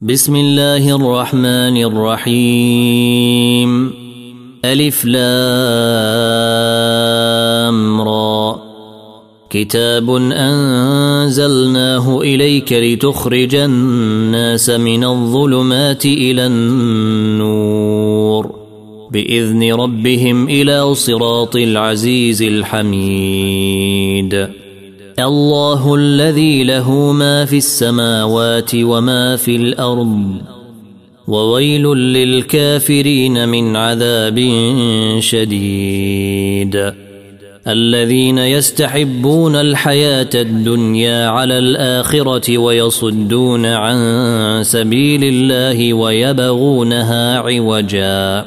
بسم الله الرحمن الرحيم. ألف لام را. كتاب أنزلناه إليك لتخرج الناس من الظلمات إلى النور بإذن ربهم إلى صراط العزيز الحميد. الله الذي له ما في السماوات وما في الأرض وويل للكافرين من عذاب شديد. الذين يستحبون الحياة الدنيا على الآخرة ويصدون عن سبيل الله ويبغونها عوجا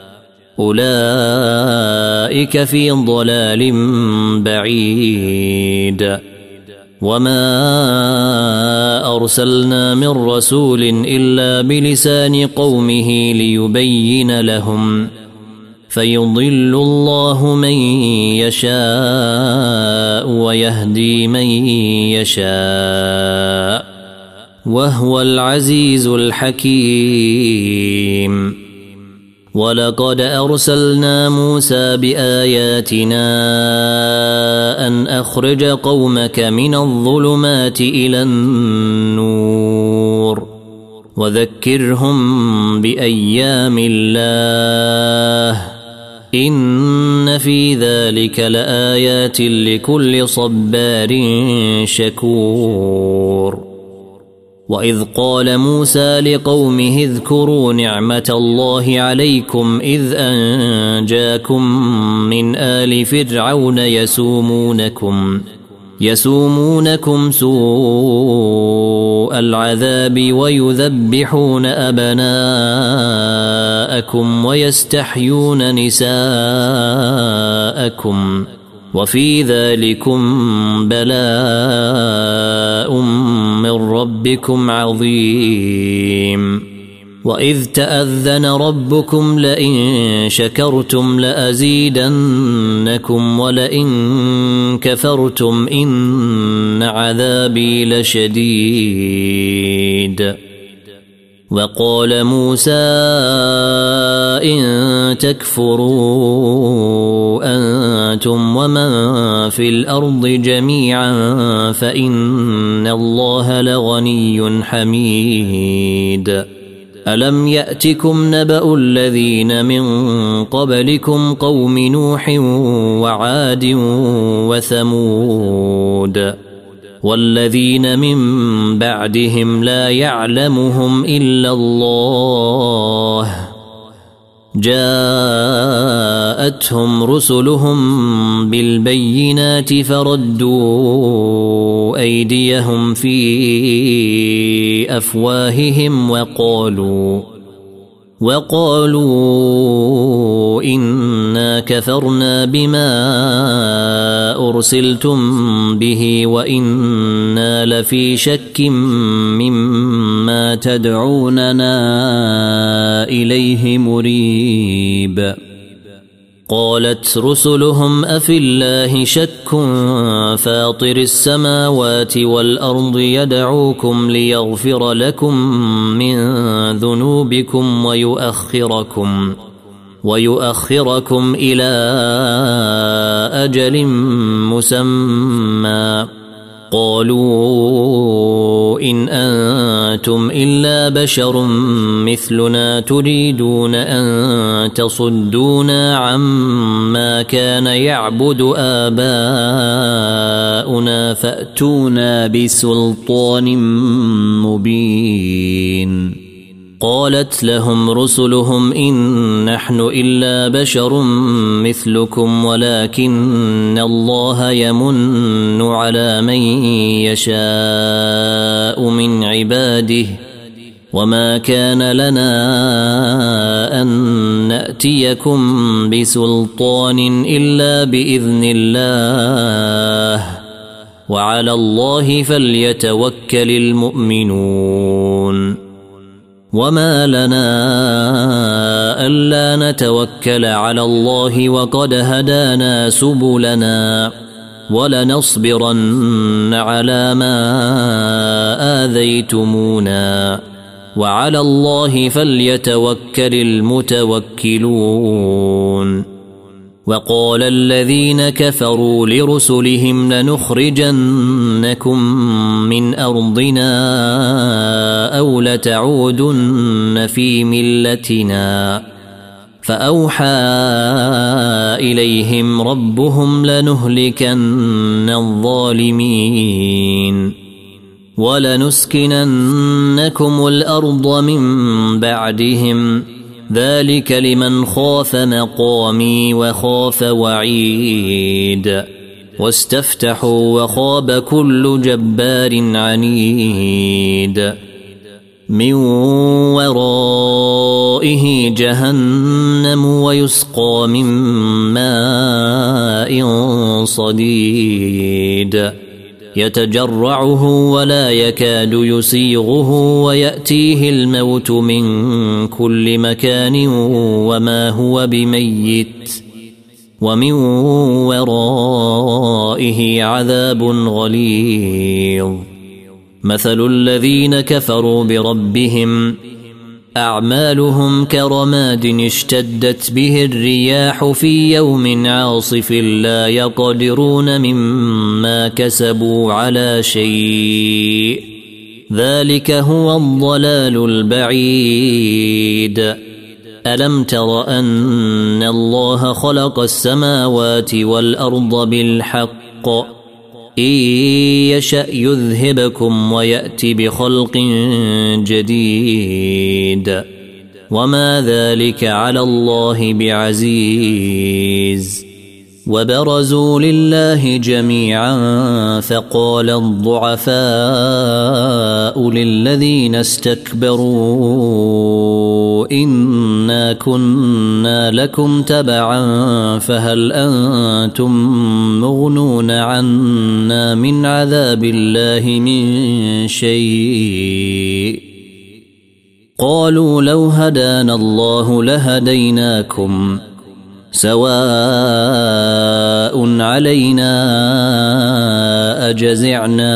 أولئك في ضلال بعيد. وما أرسلنا من رسول إلا بلسان قومه ليبين لهم فيضل الله من يشاء ويهدي من يشاء وهو العزيز الحكيم. ولقد أرسلنا موسى بآياتنا أن أخرج قومك من الظلمات إلى النور وذكرهم بأيام الله إن في ذلك لآيات لكل صبار شكور. وإذ قال موسى لقومه اذكروا نعمة الله عليكم إذ أنجاكم من آل فرعون يسومونكم سوء العذاب ويذبحون أبناءكم ويستحيون نساءكم وفي ذلكم بلاء من ربكم عظيم. وإذ تأذن ربكم لئن شكرتم لأزيدنكم ولئن كفرتم إن عذابي لشديد. وقال موسى إن تكفروا أنتم ومن في الأرض جميعا فإن الله لغني حميد. ألم يأتكم نبأ الذين من قبلكم قوم نوح وعاد وثمود والذين من بعدهم لا يعلمهم إلا الله جاءتهم رسلهم بالبينات فردوا أيديهم في أفواههم وقالوا إنا كفرنا بما أرسلتم به وإنا لفي شك مما تدعوننا إليه مريب. قالت رسلهم أفي الله شك فاطر السماوات والأرض يدعوكم ليغفر لكم من ذنوبكم ويؤخركم إلى أجل مسمى. قالوا إن أنتم إلا بشر مثلنا تريدون أن تصدونا عما كان يعبد آباؤنا فأتونا بسلطان مبين. قالت لهم رسلهم إن نحن إلا بشر مثلكم ولكن الله يمن على من يشاء من عباده وما كان لنا أن نأتيكم بسلطان إلا بإذن الله وعلى الله فليتوكل المؤمنون. وما لنا ألا نتوكل على الله وقد هدانا سبلنا ولنصبرن على ما آذيتمونا وعلى الله فليتوكل المتوكلون. وقال الذين كفروا لرسلهم لنخرجنكم من أرضنا أو لتعودن في ملتنا فأوحى إليهم ربهم لنهلكن الظالمين ولنسكننكم الأرض من بعدهم ذلك لمن خاف مقامي وخاف وعيد. واستفتحوا وخاب كل جبار عنيد من ورائه جهنم ويسقى من ماء صديد يتجرعه ولا يكاد يسيغه ويأتيه الموت من كل مكان وما هو بميت ومن ورائه عذاب غليظ. مثل الذين كفروا بربهم أعمالهم كرماد اشتدت به الرياح في يوم عاصف لا يقدرون مما كسبوا على شيء ذلك هو الضلال البعيد. ألم تر أن الله خلق السماوات والأرض بالحق إن يشأ يذهبكم ويأتي بخلق جديد وما ذلك على الله بعزيز. وبرزوا لله جميعا فقال الضعفاء للذين استكبروا إنا كنا لكم تبعا فهل أنتم مغنون عنا من عذاب الله من شيء قالوا لو هدانا الله لهديناكم سواء علينا أجزعنا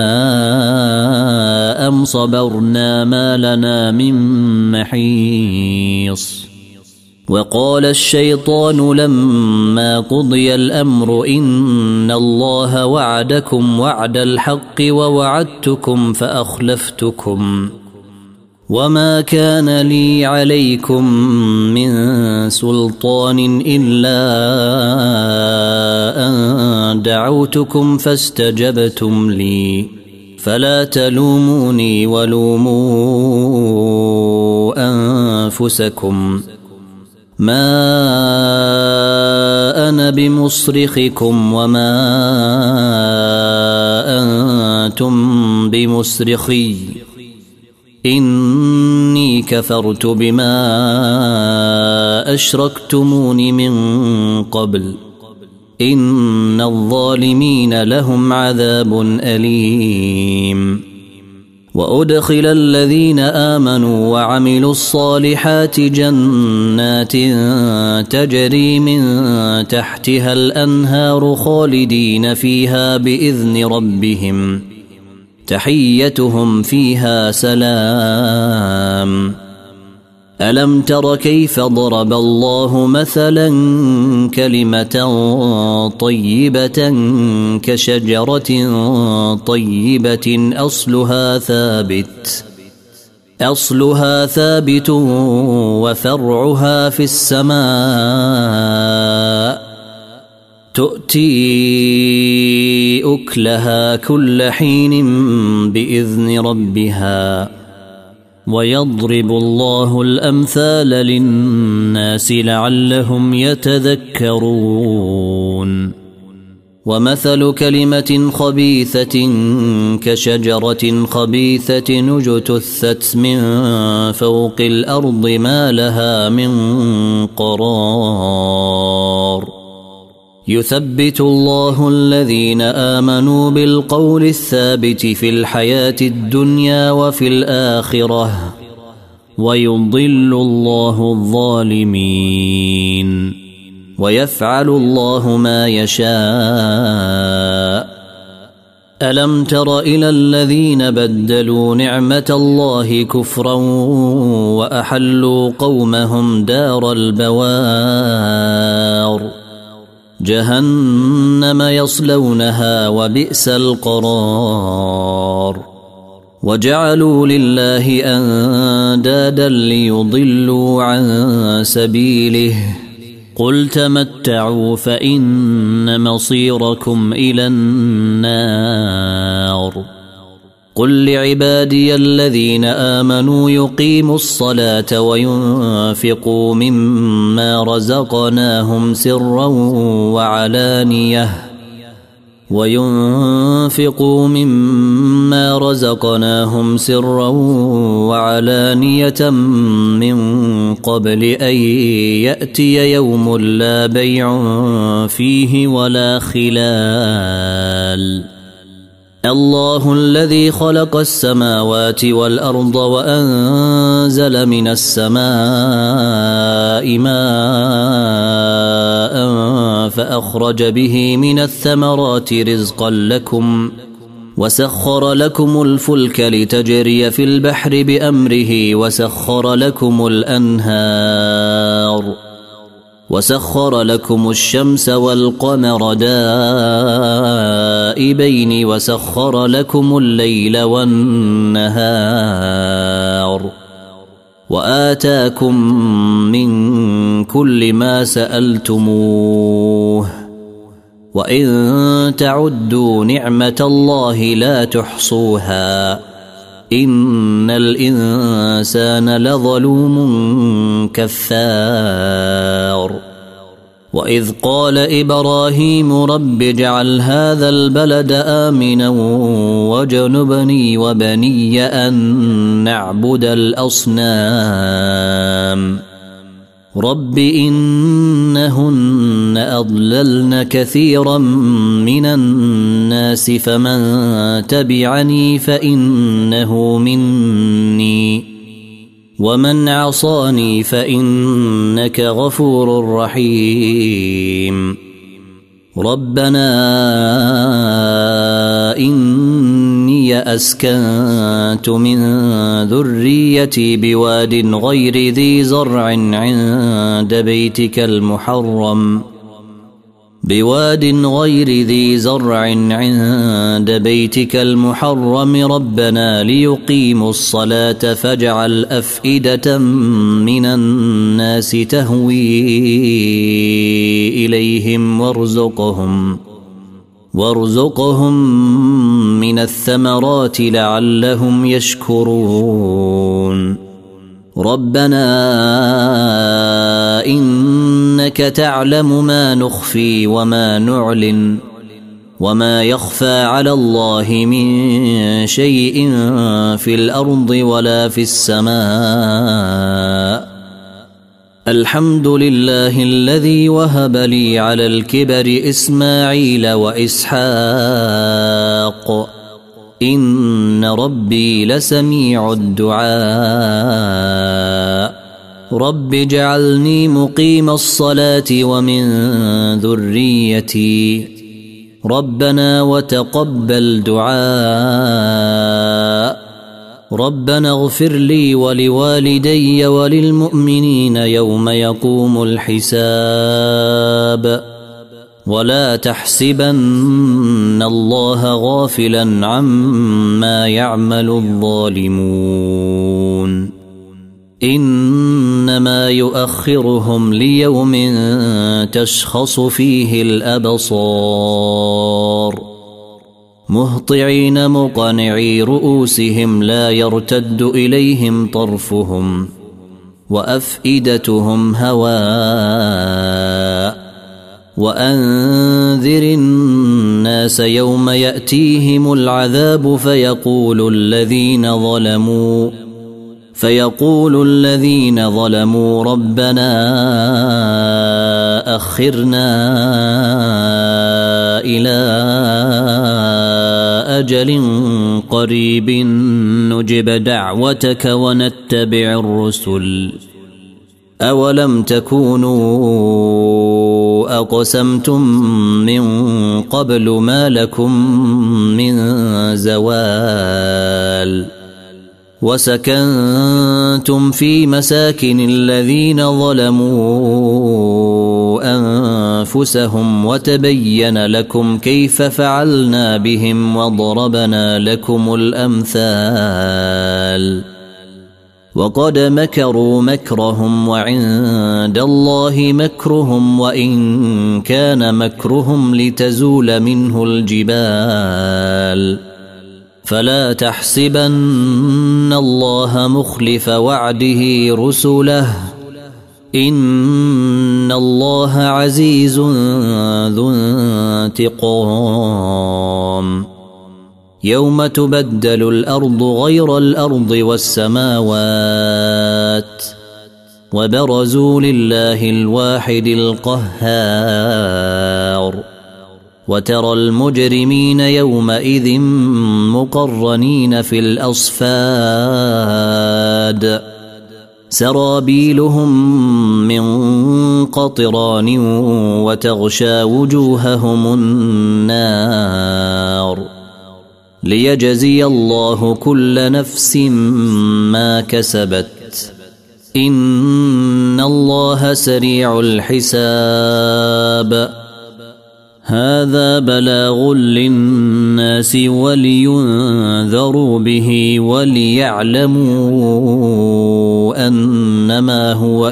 أم صبرنا ما لنا من محيص. وقال الشيطان لما قضي الأمر إن الله وعدكم وعد الحق ووعدتكم فأخلفتكم وما كان لي عليكم من سلطان إلا أن دعوتكم فاستجبتم لي فلا تلوموني ولوموا أنفسكم ما أنا بمصرخكم وما أنتم بمصرخي إني كفرت بما أشركتمون من قبل إن الظالمين لهم عذاب أليم. وأدخل الذين آمنوا وعملوا الصالحات جنات تجري من تحتها الأنهار خالدين فيها بإذن ربهم تحيتهم فيها سلام. ألم تر كيف ضرب الله مثلا كلمة طيبة كشجرة طيبة أصلها ثابت وفرعها في السماء تؤتي أكلها كل حين بإذن ربها ويضرب الله الأمثال للناس لعلهم يتذكرون. ومثل كلمة خبيثة كشجرة خبيثة اجتثت من فوق الأرض ما لها من قرار يثبت الله الذين آمنوا بالقول الثابت في الحياة الدنيا وفي الآخرة ويضل الله الظالمين ويفعل الله ما يشاء. ألم تر إلى الذين بدلوا نعمة الله كفرا وأحلوا قومهم دار البوار جهنم يصلونها وبئس القرار وجعلوا لله أندادا ليضلوا عن سبيله قل تمتعوا فإن مصيركم إلى النار قل لعبادي الذين آمنوا يقيموا الصلاة وينفقوا مما رزقناهم سرا وعلانية من قبل أن يأتي يوم لا بيع فيه ولا خلال الله الذي خلق السماوات والأرض وأنزل من السماء ماء فأخرج به من الثمرات رزقا لكم وسخر لكم الفلك لتجري في البحر بأمره وسخر لكم الأنهار وسخر لكم الشمس والقمر دائبين وسخر لكم الليل والنهار وآتاكم من كل ما سألتموه وإن تعدوا نعمة الله لا تحصوها إن الإنسان لظلوم كفار وإذ قال إبراهيم رب اجعل هذا البلد آمنا واجنبني وبني أن نعبد الأصنام رب إنهن أضللن كثيرا من الناس فمن تبعني فإنه مني ومن عصاني فإنك غفور رحيم ربنا إني أسكنت من ذريتي بواد غير ذي زرع عند بيتك المحرم ربنا ليقيموا الصلاة فاجعل أفئدة من الناس تهوي إليهم وارزقهم من الثمرات لعلهم يشكرون ربنا إنك تعلم ما نخفي وما نعلن وما يخفى على الله من شيء في الأرض ولا في السماء الحمد لله الذي وهب لي على الكبر إسماعيل وإسحاق إن ربي لسميع الدعاء رب اجعلني مقيم الصلاة ومن ذريتي ربنا وتقبل دعاء ربنا اغفر لي ولوالدي وللمؤمنين يوم يقوم الحساب ولا تحسبن الله غافلا عما يعمل الظالمون إنما يؤخرهم ليوم تشخص فيه الأبصار مهطعين مقنعي رؤوسهم لا يرتد إليهم طرفهم وأفئدتهم هواء وأنذر الناس يوم يأتيهم العذاب فيقول الذين ظلموا ربنا أخرنا إلى أجل قريب نجب دعوتك ونتبع الرسل أولم تكونوا أقسمتم من قبل ما لكم من زوال وسكنتم في مساكن الذين ظلموا أنفسهم وتبين لكم كيف فعلنا بهم وضربنا لكم الأمثال وقد مكروا مكرهم وعند الله مكرهم وإن كان مكرهم لتزول منه الجبال فلا تحسبن الله مخلف وعده رسله إن الله عزيز ذو انتقام يوم تبدل الأرض غير الأرض والسماوات وبرزوا لله الواحد القهار وترى المجرمين يومئذ مقرنين في الأصفاد سرابيلهم من قطران وتغشى وجوههم النار ليجزي الله كل نفس ما كسبت إن الله سريع الحساب هذا بلاغ للناس ولينذروا به وليعلموا أنما هو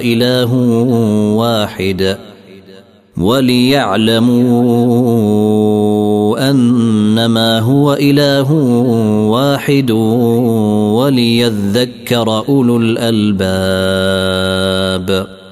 إله واحد وليذكر أولو الألباب